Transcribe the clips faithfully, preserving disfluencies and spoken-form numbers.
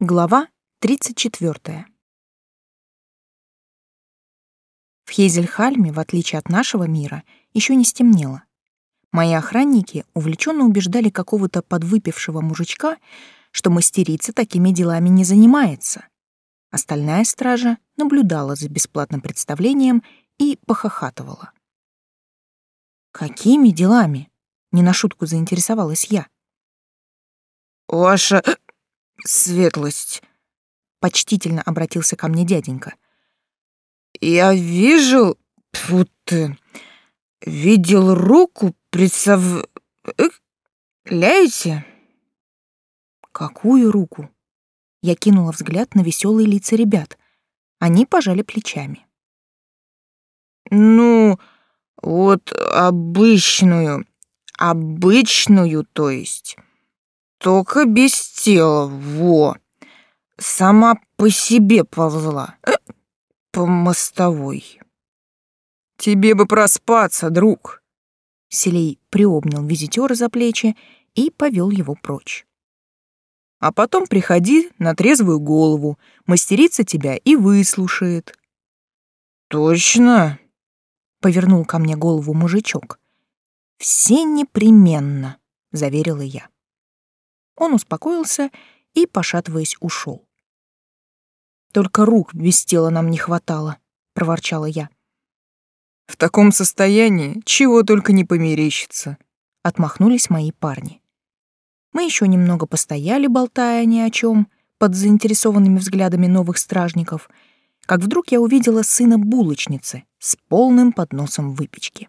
Глава тридцать четвёртая. В Хейзельхальме, в отличие от нашего мира, еще не стемнело. Мои охранники увлеченно убеждали какого-то подвыпившего мужичка, что мастерица такими делами не занимается. Остальная стража наблюдала за бесплатным представлением и похохатывала. «Какими делами?» — не на шутку заинтересовалась я. «Ваша светлость», — почтительно обратился ко мне дяденька. «Я вижу, тьфу ты, видел руку, представляете?» «Какую руку?» Я кинула взгляд на веселые лица ребят. Они пожали плечами. «Ну, вот обычную, обычную, то есть, только без тела, во, сама по себе ползла, э, по мостовой». «Тебе бы проспаться, друг!» Селей приобнял визитёра за плечи и повел его прочь. «А потом приходи на трезвую голову, мастерица тебя и выслушает». «Точно?» — повернул ко мне голову мужичок. «Все непременно», — заверила я. Он успокоился и, пошатываясь, ушел. «Только рук без тела нам не хватало», — проворчала я. «В таком состоянии чего только не померещится», — отмахнулись мои парни. Мы еще немного постояли, болтая ни о чем, под заинтересованными взглядами новых стражников, как вдруг я увидела сына булочницы с полным подносом выпечки.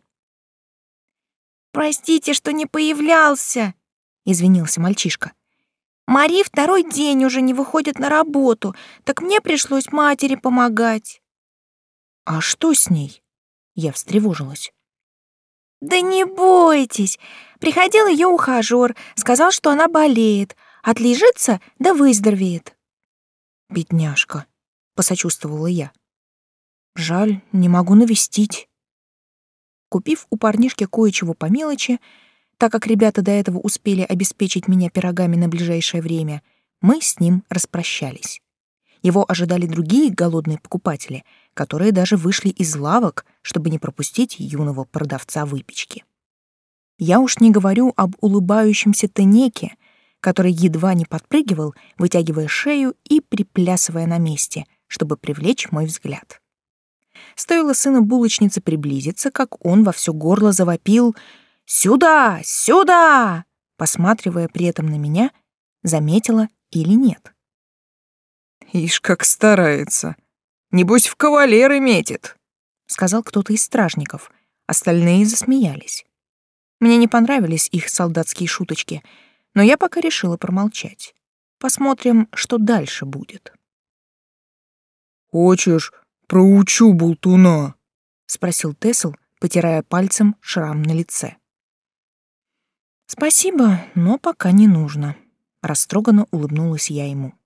«Простите, что не появлялся», — извинился мальчишка. «Мари второй день уже не выходит на работу, так мне пришлось матери помогать». «А что с ней?» — я встревожилась. «Да не бойтесь. Приходил ее ухажёр, сказал, что она болеет, отлежится да выздоровеет». «Бедняжка», — посочувствовала я. «Жаль, не могу навестить». Купив у парнишки кое-чего по мелочи, так как ребята до этого успели обеспечить меня пирогами на ближайшее время, мы с ним распрощались. Его ожидали другие голодные покупатели, которые даже вышли из лавок, чтобы не пропустить юного продавца выпечки. Я уж не говорю об улыбающемся Тенеке, который едва не подпрыгивал, вытягивая шею и приплясывая на месте, чтобы привлечь мой взгляд. Стоило сыну булочницы приблизиться, как он во всё горло завопил «Сюда! Сюда!», посматривая при этом на меня, заметила или нет. «Ишь, как старается. Небось, в кавалеры метит», — сказал кто-то из стражников. Остальные засмеялись. Мне не понравились их солдатские шуточки, но я пока решила промолчать. Посмотрим, что дальше будет. «Хочешь, проучу болтуна?» — спросил Тесл, потирая пальцем шрам на лице. «Спасибо, но пока не нужно», — растроганно улыбнулась я ему.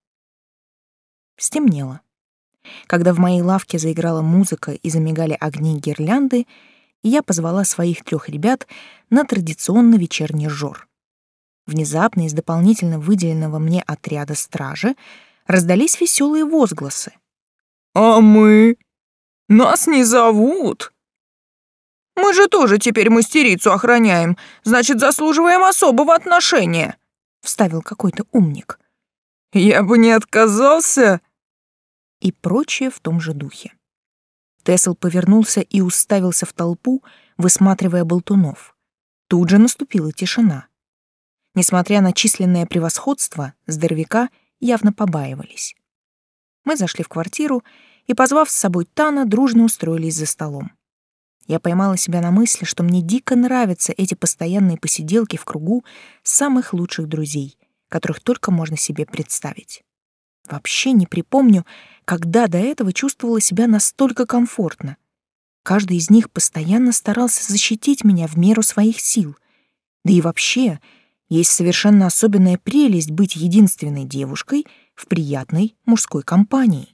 Стемнело. Когда в моей лавке заиграла музыка и замигали огни гирлянды, я позвала своих трех ребят на традиционный вечерний жор. Внезапно из дополнительно выделенного мне отряда стражи раздались веселые возгласы. «А мы? Нас не зовут? Мы же тоже теперь мастерицу охраняем, значит, заслуживаем особого отношения», — вставил какой-то умник. «Я бы не отказался», и прочее в том же духе. Тесл повернулся и уставился в толпу, высматривая болтунов. Тут же наступила тишина. Несмотря на численное превосходство, здоровяка явно побаивались. Мы зашли в квартиру и, позвав с собой Тана, дружно устроились за столом. Я поймала себя на мысли, что мне дико нравятся эти постоянные посиделки в кругу самых лучших друзей, которых только можно себе представить. Вообще не припомню, когда до этого чувствовала себя настолько комфортно. Каждый из них постоянно старался защитить меня в меру своих сил. Да и вообще, есть совершенно особенная прелесть быть единственной девушкой в приятной мужской компании.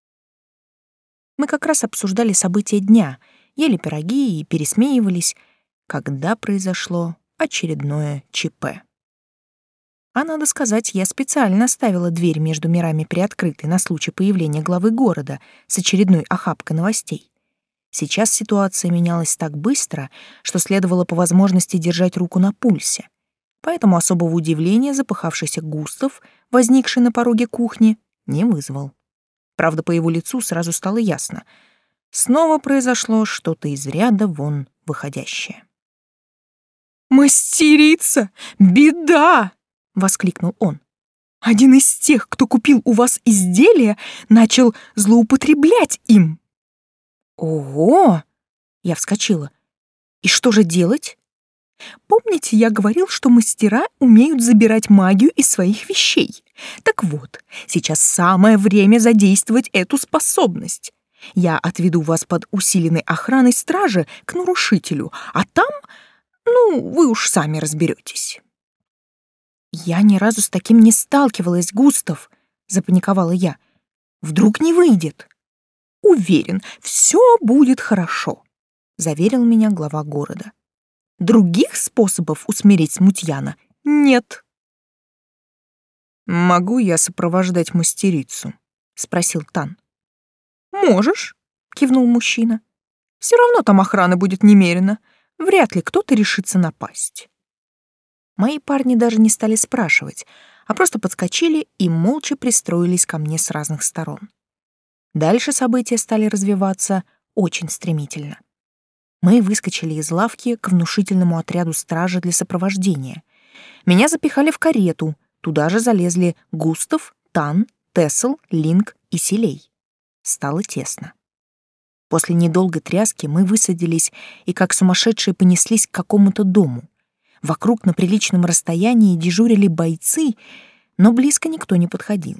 Мы как раз обсуждали события дня, ели пироги и пересмеивались, когда произошло очередное ЧП. А надо сказать, я специально оставила дверь между мирами приоткрытой на случай появления главы города с очередной охапкой новостей. Сейчас ситуация менялась так быстро, что следовало по возможности держать руку на пульсе. Поэтому особого удивления запыхавшийся Густав, возникший на пороге кухни, не вызвал. Правда, по его лицу сразу стало ясно. Снова произошло что-то из ряда вон выходящее. «Мастерица! Беда!» — воскликнул он. «Один из тех, кто купил у вас изделие, начал злоупотреблять им». «Ого!» — я вскочила. «И что же делать?» Помните, я говорил, что мастера умеют забирать магию из своих вещей? Так вот, сейчас самое время задействовать эту способность. Я отведу вас под усиленной охраной стражи к нарушителю, а там, ну, вы уж сами разберетесь. «Я ни разу с таким не сталкивалась, Густав», — запаниковала я. «Вдруг не выйдет?» «Уверен, все будет хорошо», — заверил меня глава города. «Других способов усмирить смутьяна нет». «Могу я сопровождать мастерицу?» — спросил Тан. «Можешь», — кивнул мужчина. «Все равно там охраны будет немерено. Вряд ли кто-то решится напасть». Мои парни даже не стали спрашивать, а просто подскочили и молча пристроились ко мне с разных сторон. Дальше события стали развиваться очень стремительно. Мы выскочили из лавки к внушительному отряду стражи для сопровождения. Меня запихали в карету, туда же залезли Густав, Тан, Тесл, Линк и Селей. Стало тесно. После недолгой тряски мы высадились и как сумасшедшие понеслись к какому-то дому. Вокруг на приличном расстоянии дежурили бойцы, но близко никто не подходил.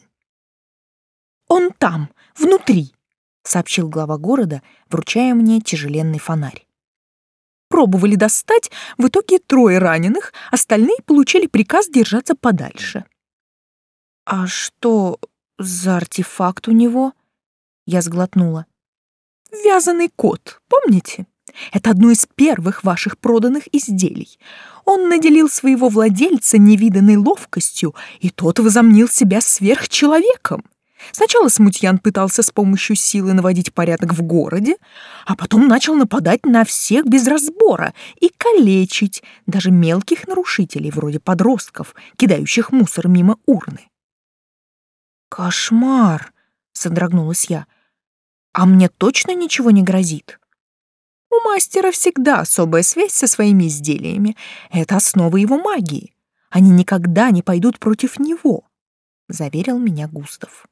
«Он там, внутри», — сообщил глава города, вручая мне тяжеленный фонарь. «Пробовали достать, в итоге трое раненых, остальные получили приказ держаться подальше». «А что за артефакт у него?» Я сглотнула. «Вязаный кот, помните? Это одно из первых ваших проданных изделий. Он наделил своего владельца невиданной ловкостью, и тот возомнил себя сверхчеловеком. Сначала смутьян пытался с помощью силы наводить порядок в городе, а потом начал нападать на всех без разбора и калечить даже мелких нарушителей, вроде подростков, кидающих мусор мимо урны». «Кошмар!» — содрогнулась я. «А мне точно ничего не грозит?» «У мастера всегда особая связь со своими изделиями. Это основа его магии. Они никогда не пойдут против него», — заверил меня Густав.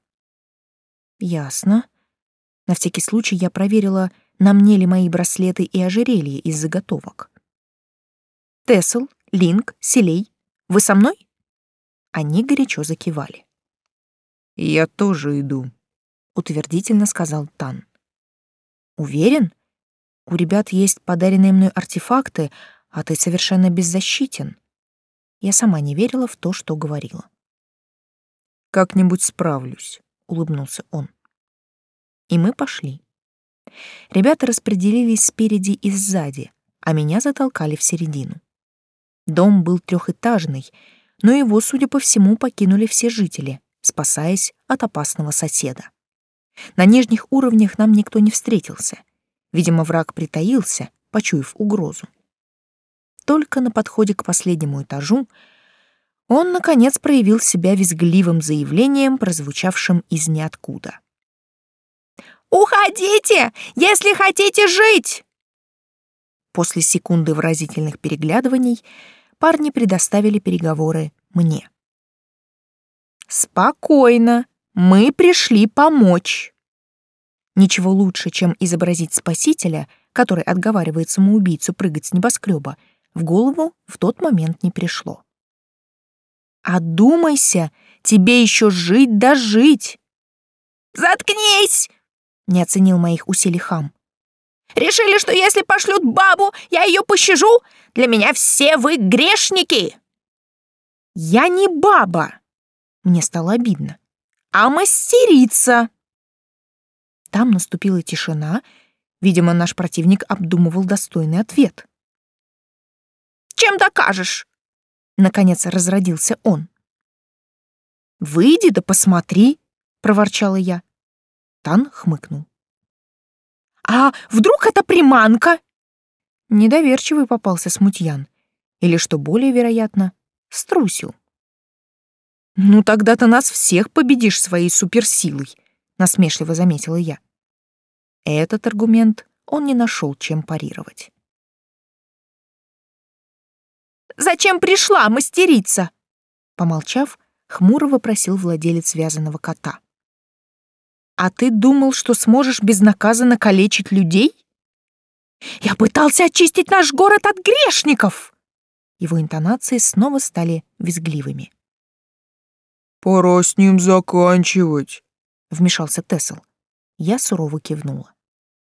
«Ясно. На всякий случай я проверила, на мне ли мои браслеты и ожерелья из заготовок. Тесл, Линк, Селей, вы со мной?» Они горячо закивали. «Я тоже иду», — утвердительно сказал Тан. «Уверен? У ребят есть подаренные мной артефакты, а ты совершенно беззащитен». Я сама не верила в то, что говорила. «Как-нибудь справлюсь», — улыбнулся он. И мы пошли. Ребята распределились спереди и сзади, а меня затолкали в середину. Дом был трехэтажный, но его, судя по всему, покинули все жители, спасаясь от опасного соседа. На нижних уровнях нам никто не встретился. Видимо, враг притаился, почуяв угрозу. Только на подходе к последнему этажу он, наконец, проявил себя визгливым заявлением, прозвучавшим из ниоткуда. «Уходите, если хотите жить!» После секунды выразительных переглядываний парни предоставили переговоры мне. «Спокойно, мы пришли помочь». Ничего лучше, чем изобразить спасителя, который отговаривает самоубийцу прыгать с небоскреба, в голову в тот момент не пришло. «Одумайся, тебе еще жить да жить!» «Заткнись!» — не оценил моих усилий хам. «Решили, что если пошлют бабу, я ее пощажу? Для меня все вы грешники!» «Я не баба!» Мне стало обидно. «А мастерица!» Там наступила тишина. Видимо, наш противник обдумывал достойный ответ. «Чем докажешь?» Наконец разродился он. «Выйди да посмотри», — проворчала я. Тан хмыкнул. «А вдруг это приманка?» Недоверчивый попался смутьян. Или, что более вероятно, струсил. «Ну тогда ты нас всех победишь своей суперсилой», — насмешливо заметила я. Этот аргумент он не нашел, чем парировать. «Зачем пришла мастерица?» Помолчав, хмуро вопросил владелец вязаного кота. «А ты думал, что сможешь безнаказанно калечить людей?» «Я пытался очистить наш город от грешников!» Его интонации снова стали визгливыми. «Пора с ним заканчивать», — вмешался Тесл. Я сурово кивнула.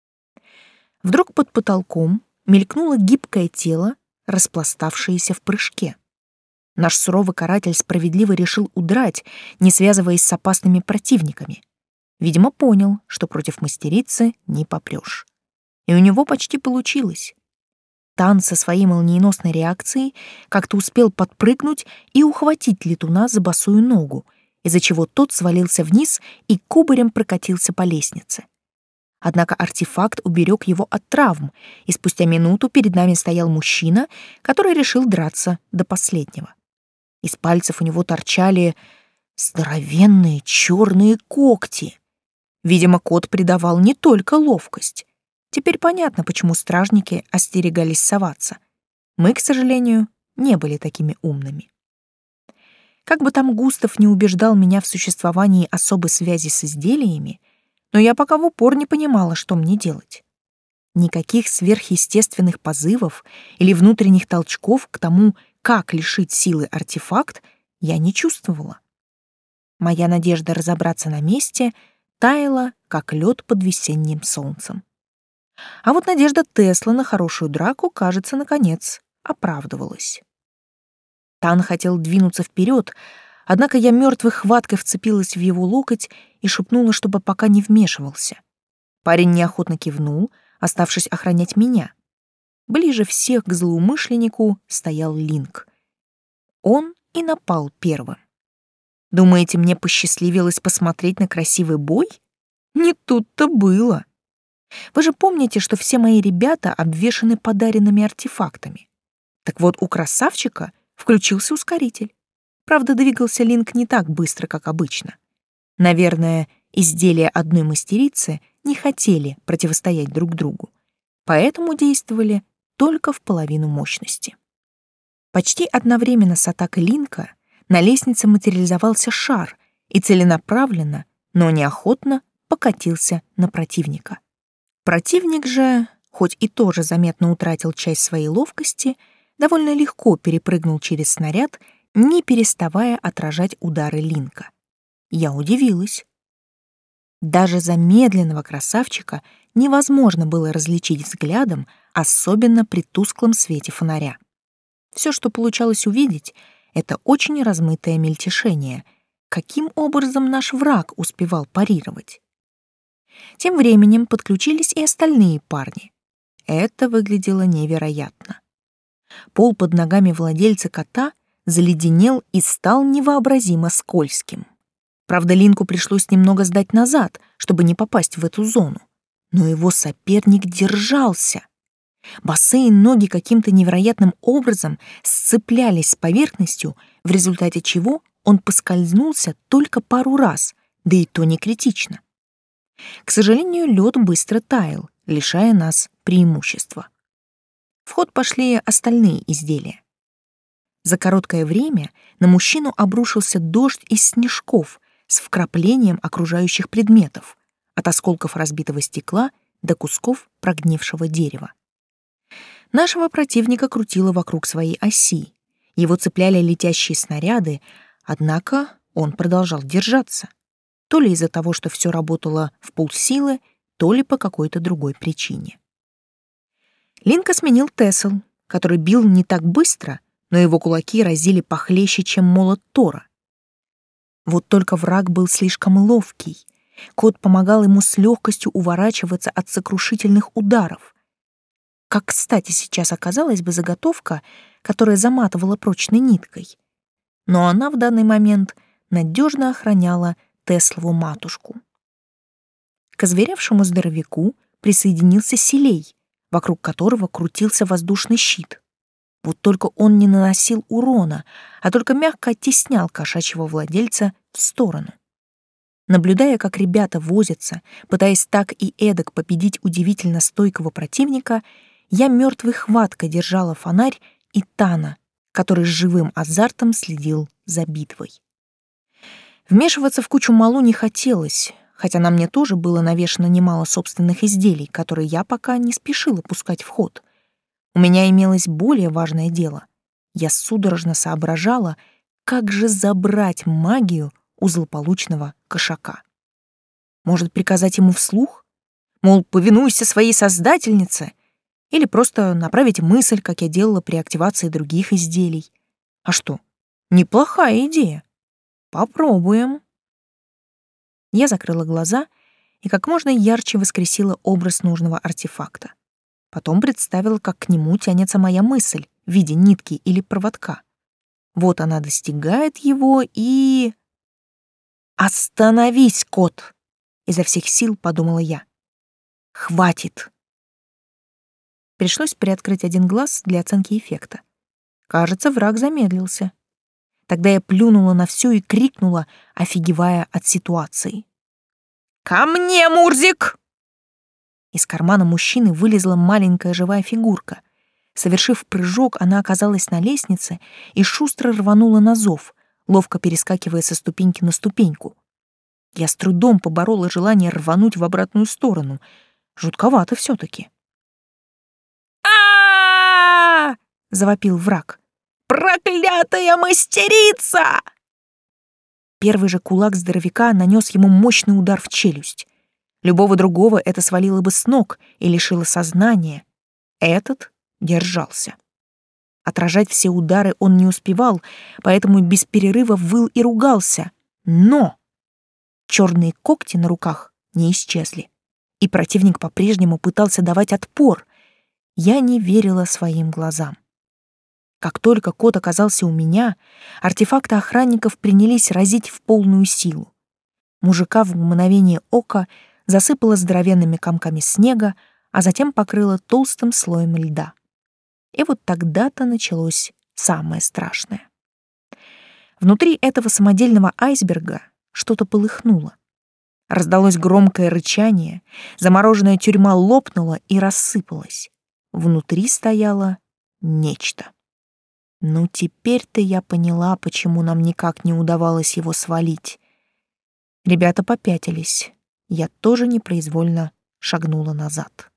Вдруг под потолком мелькнуло гибкое тело, распластавшееся в прыжке. Наш суровый каратель справедливо решил удрать, не связываясь с опасными противниками. Видимо, понял, что против мастерицы не попрёшь. И у него почти получилось. Тан со своей молниеносной реакцией как-то успел подпрыгнуть и ухватить летуна за босую ногу, из-за чего тот свалился вниз и кубарем прокатился по лестнице. Однако артефакт уберег его от травм, и спустя минуту перед нами стоял мужчина, который решил драться до последнего. Из пальцев у него торчали здоровенные черные когти. Видимо, кот придавал не только ловкость. Теперь понятно, почему стражники остерегались соваться. Мы, к сожалению, не были такими умными. Как бы там Густав не убеждал меня в существовании особой связи с изделиями, но я пока в упор не понимала, что мне делать. Никаких сверхъестественных позывов или внутренних толчков к тому, как лишить силы артефакт, я не чувствовала. Моя надежда разобраться на месте таяла, как лед под весенним солнцем. А вот надежда Тесла на хорошую драку, кажется, наконец оправдывалась. Тан хотел двинуться вперед, однако я мертвой хваткой вцепилась в его локоть и шепнула, чтобы пока не вмешивался. Парень неохотно кивнул, оставшись охранять меня. Ближе всех к злоумышленнику стоял Линк. Он и напал первым. Думаете, мне посчастливилось посмотреть на красивый бой? Не тут-то было. Вы же помните, что все мои ребята обвешаны подаренными артефактами. Так вот, у красавчика включился ускоритель. Правда, двигался Линк не так быстро, как обычно. Наверное, изделия одной мастерицы не хотели противостоять друг другу, поэтому действовали только в половину мощности. Почти одновременно с атакой Линка на лестнице материализовался шар и целенаправленно, но неохотно покатился на противника. Противник же, хоть и тоже заметно утратил часть своей ловкости, довольно легко перепрыгнул через снаряд, не переставая отражать удары Линка. Я удивилась. Даже замедленного красавчика невозможно было различить взглядом, особенно при тусклом свете фонаря. Все, что получалось увидеть, это очень размытое мельтешение. Каким образом наш враг успевал парировать? Тем временем подключились и остальные парни. Это выглядело невероятно. Пол под ногами владельца кота заледенел и стал невообразимо скользким. Правда, Линку пришлось немного сдать назад, чтобы не попасть в эту зону. Но его соперник держался. Босые ноги каким-то невероятным образом сцеплялись с поверхностью, в результате чего он поскользнулся только пару раз, да и то не критично. К сожалению, лед быстро таял, лишая нас преимущества. В ход пошли остальные изделия. За короткое время на мужчину обрушился дождь из снежков с вкраплением окружающих предметов, от осколков разбитого стекла до кусков прогнившего дерева. Нашего противника крутило вокруг своей оси. Его цепляли летящие снаряды, однако он продолжал держаться. То ли из-за того, что все работало в полсилы, то ли по какой-то другой причине. Линка сменил Тесл, который бил не так быстро, но его кулаки разили похлеще, чем молот Тора. Вот только враг был слишком ловкий. Кот помогал ему с легкостью уворачиваться от сокрушительных ударов. Как, кстати, сейчас оказалась бы заготовка, которая заматывала прочной ниткой. Но она в данный момент надежно охраняла Теслову матушку. К озверевшему здоровяку присоединился Селей, вокруг которого крутился воздушный щит. Вот только он не наносил урона, а только мягко оттеснял кошачьего владельца в сторону. Наблюдая, как ребята возятся, пытаясь так и эдак победить удивительно стойкого противника, я мертвой хваткой держала фонарь и Тана, который с живым азартом следил за битвой. Вмешиваться в кучу малу не хотелось, хотя на мне тоже было навешано немало собственных изделий, которые я пока не спешила пускать в ход. У меня имелось более важное дело. Я судорожно соображала, как же забрать магию у злополучного кошака. Может, приказать ему вслух? Мол, повинуйся своей создательнице? Или просто направить мысль, как я делала при активации других изделий? А что? Неплохая идея. Попробуем. Я закрыла глаза и как можно ярче воскресила образ нужного артефакта. Потом представила, как к нему тянется моя мысль в виде нитки или проводка. Вот она достигает его и... «Остановись, кот!» — изо всех сил подумала я. «Хватит!» Пришлось приоткрыть один глаз для оценки эффекта. Кажется, враг замедлился. Тогда я плюнула на всё и крикнула, офигевая от ситуации. «Ко мне, Мурзик!» Из кармана мужчины вылезла маленькая живая фигурка. Совершив прыжок, она оказалась на лестнице и шустро рванула на зов, ловко перескакивая со ступеньки на ступеньку. Я с трудом поборола желание рвануть в обратную сторону. Жутковато всё-таки. А! Завопил враг. Проклятая мастерица! Первый же кулак здоровяка нанес ему мощный удар в челюсть. Любого другого это свалило бы с ног и лишило сознания. Этот держался. Отражать все удары он не успевал, поэтому без перерыва выл и ругался. Но черные когти на руках не исчезли, и противник по-прежнему пытался давать отпор. Я не верила своим глазам. Как только кот оказался у меня, артефакты охранников принялись разить в полную силу. Мужика в мгновение ока засыпало здоровенными комками снега, а затем покрыло толстым слоем льда. И вот тогда-то началось самое страшное. Внутри этого самодельного айсберга что-то полыхнуло. Раздалось громкое рычание, замороженная тюрьма лопнула и рассыпалась. Внутри стояло нечто. Ну, теперь-то я поняла, почему нам никак не удавалось его свалить. Ребята попятились. Я тоже непроизвольно шагнула назад.